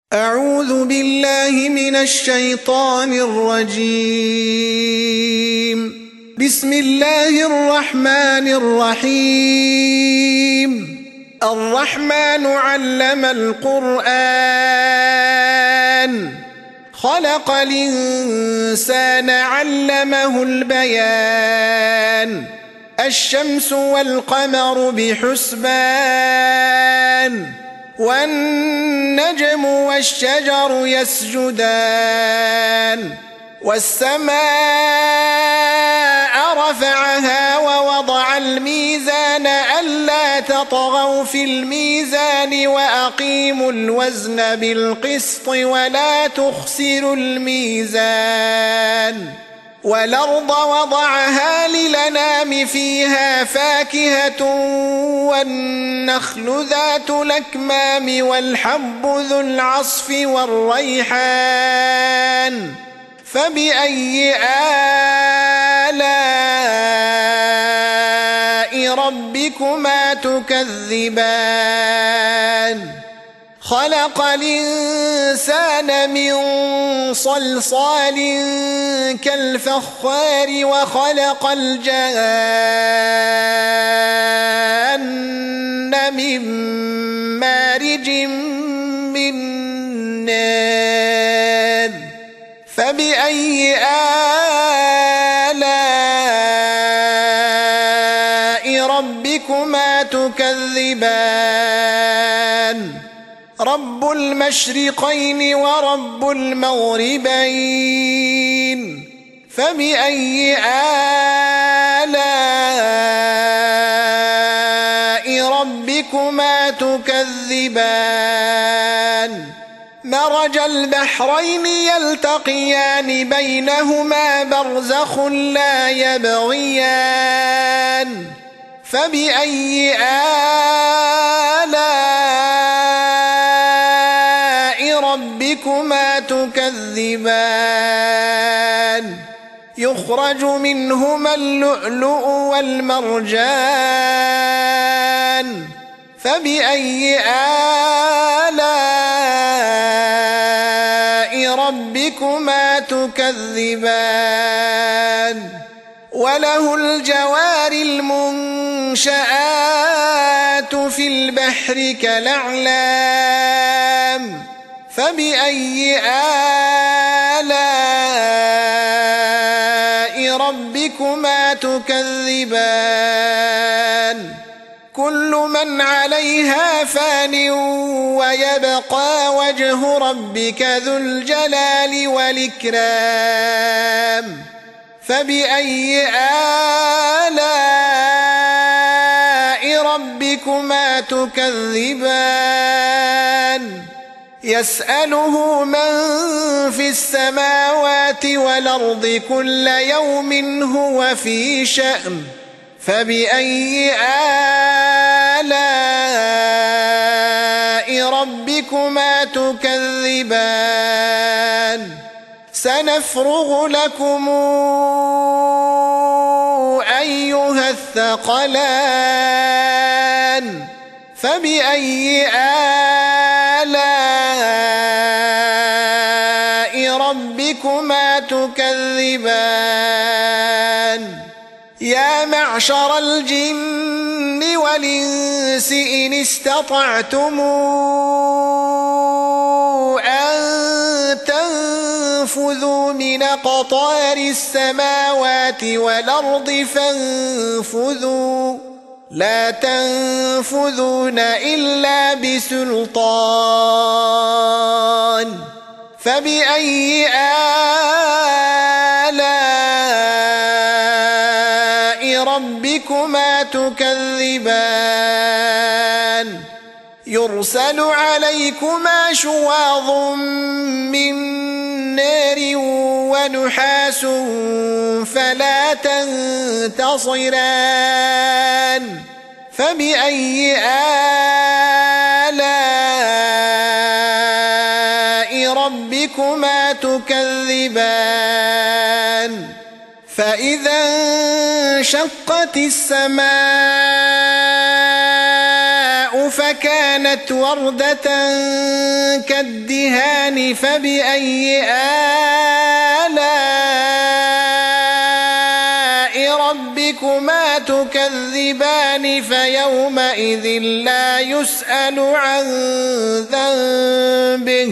أعوذ بالله من الشيطان الرجيم. بسم الله الرحمن الرحيم. الرحمن علم القرآن خلق الإنسان علمه البيان الشمس والقمر بحسبان والنجم والشجر يسجدان والسماء رفعها ووضع الميزان ألا تطغوا في الميزان وأقيموا الوزن بالقسط ولا تخسروا الميزان والأرض وضعها للأنام فيها فاكهة والنخل ذات الأكمام والحب ذو العصف والريحان فبأي آلاء ربكما تكذبان خلق الإنسان من صلصال كالفخار وخلق الجان من مارج من نار فبأي آلاء ربكما تكذبان رب المشرقين ورب المغربين فبأي آلاء ربكما تكذبان مرج البحرين يلتقيان بينهما برزخ لا يبغيان فبأي آلاء ربكما تكذبان يخرج منهما اللؤلؤ والمرجان فبأي آلاء ربكما تكذبان وله الجوار المنشآت في البحر كالأعلام فبأي آلاء ربكما تكذبان كل من عليها فان ويبقى وجه ربك ذو الجلال والإكرام فبأي آلاء ربكما تكذبان يسأله من في السماوات والأرض كل يوم هو في شأن فبأي آلاء ربكما تكذبان سنفرغ لكم أيها الثقلان فبأي آلاء ربكما تكذبان يا معشر الجن والإنس إن استطعتم أن تنفذوا من أقطار السماوات والأرض فانفذوا لا تنفذون إلا بسلطان فبأي آلاء ربكما تكذبان يرسل عليكما شواظ من نار ونحاس فلا تنتصران فبأي آلاء ربكما تكذبان فإذا انشقت السماء فكانت وردة كالدهان فبأي آلاء ربكما تكذبان فيومئذ لا يسأل عن ذنبه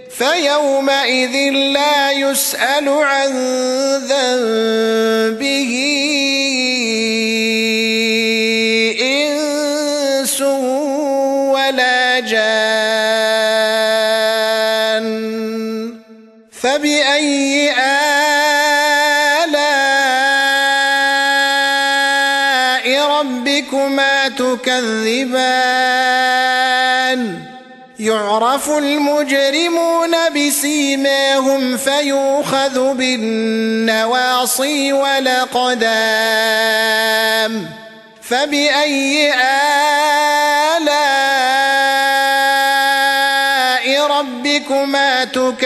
إنس ولا جان فبأي آلاء ربكما تكذبان يعرف المجرمون بسيماهم فيؤخذ بالنواصي والأقدام فبأي آلاء ربكما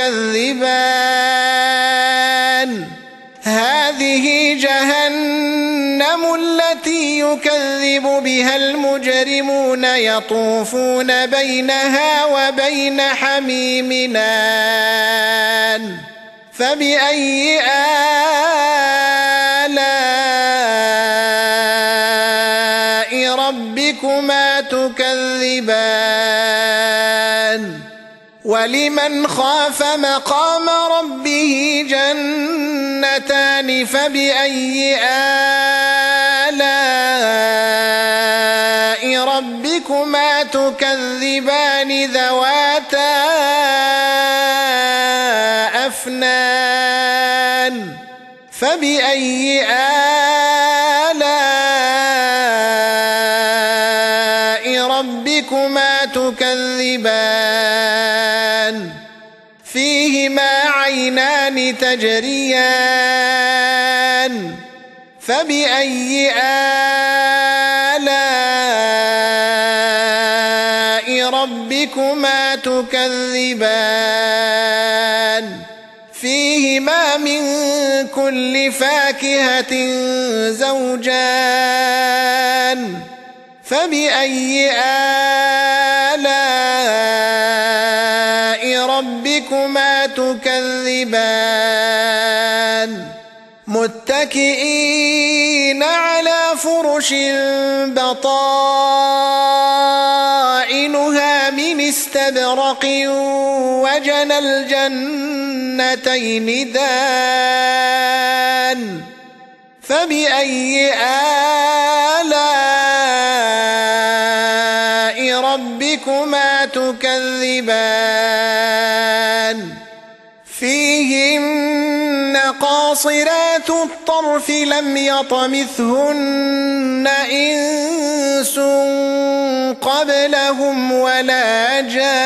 تكذبان هذه جهنم التي يكذب بها المجرمون يطوفون بينها وبين حميم آن فبأي آلاء ربكما تكذبان ولمن خاف مقام ربه جنتان فبأي آلاء ربكما تكذبان ذواتا أفنان فبأي آلاء ربكما تكذبان فيهما عينان تجريان فبأي آلاء ربكما تكذبان فيهما من كل فاكهة زوجان فبأي آلاء ربكما تكذبان متكئين على فرش بطائنها من استبرق وجنى الجنتين دان فبأي آلاء ربكما تكذبان فيهن قاصرات الطرف لم يطمثهن إنس قبلهم ولا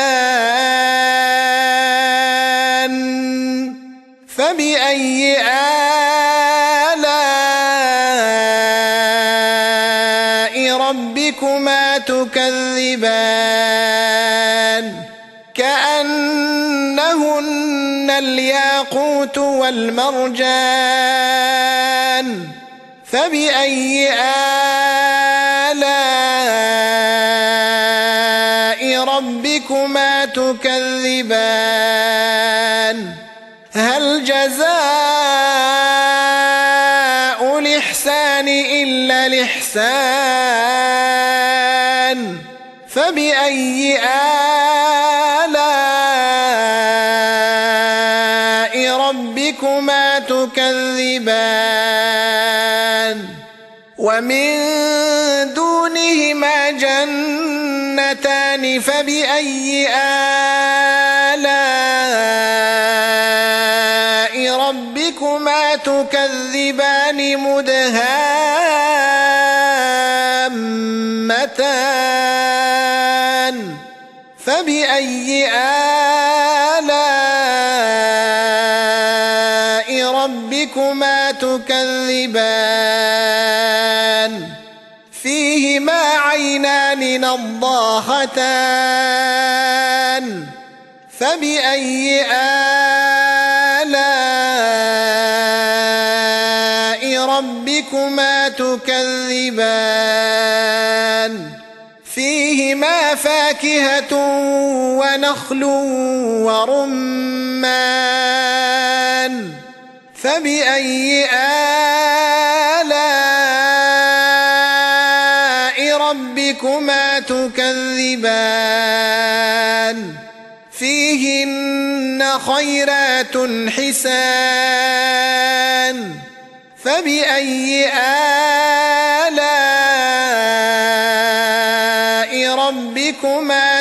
جان فبأي آلاء ربكما تكذبان كأنهن الياقوت والمرجان فبأي آلاء ربكما تكذبان هل جزاء الإحسان إلا الإحسان فبأي آلاء ربكما تكذبان ومن دونهما جنتان فبأي آلاء ربكما تكذبان مدهامتان فبأي آلاء ربكما تكذبان فيهما عينان نضاختان فبأي آلاء ربكما تكذبان فيهما فيهما فاكهة ونخل ورمان فبأي آلاء ربكما تكذبان فيهن خيرات حسان فبأي آلاء ربكما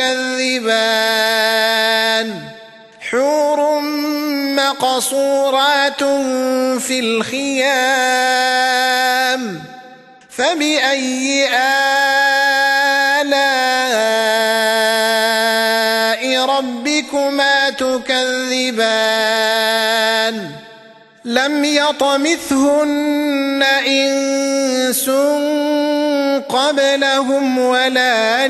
تكذبان حور مقصورات في الخيام فبأي آلاء ربكما تكذبان لم يطمثهن إنس قبلهم ولا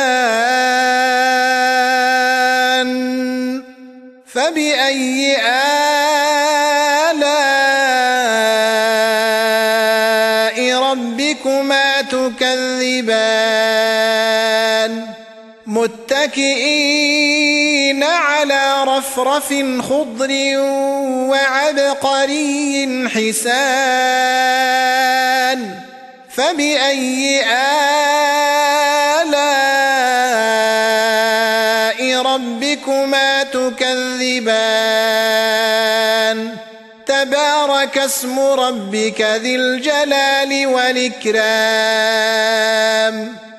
جان فبأي آلاء ربكما تكذبان متكئين على رفرف خضر وعبقري حسان فبأي آلاء ربكما تكذبان تبارك اسم ربك ذي الجلال والإكرام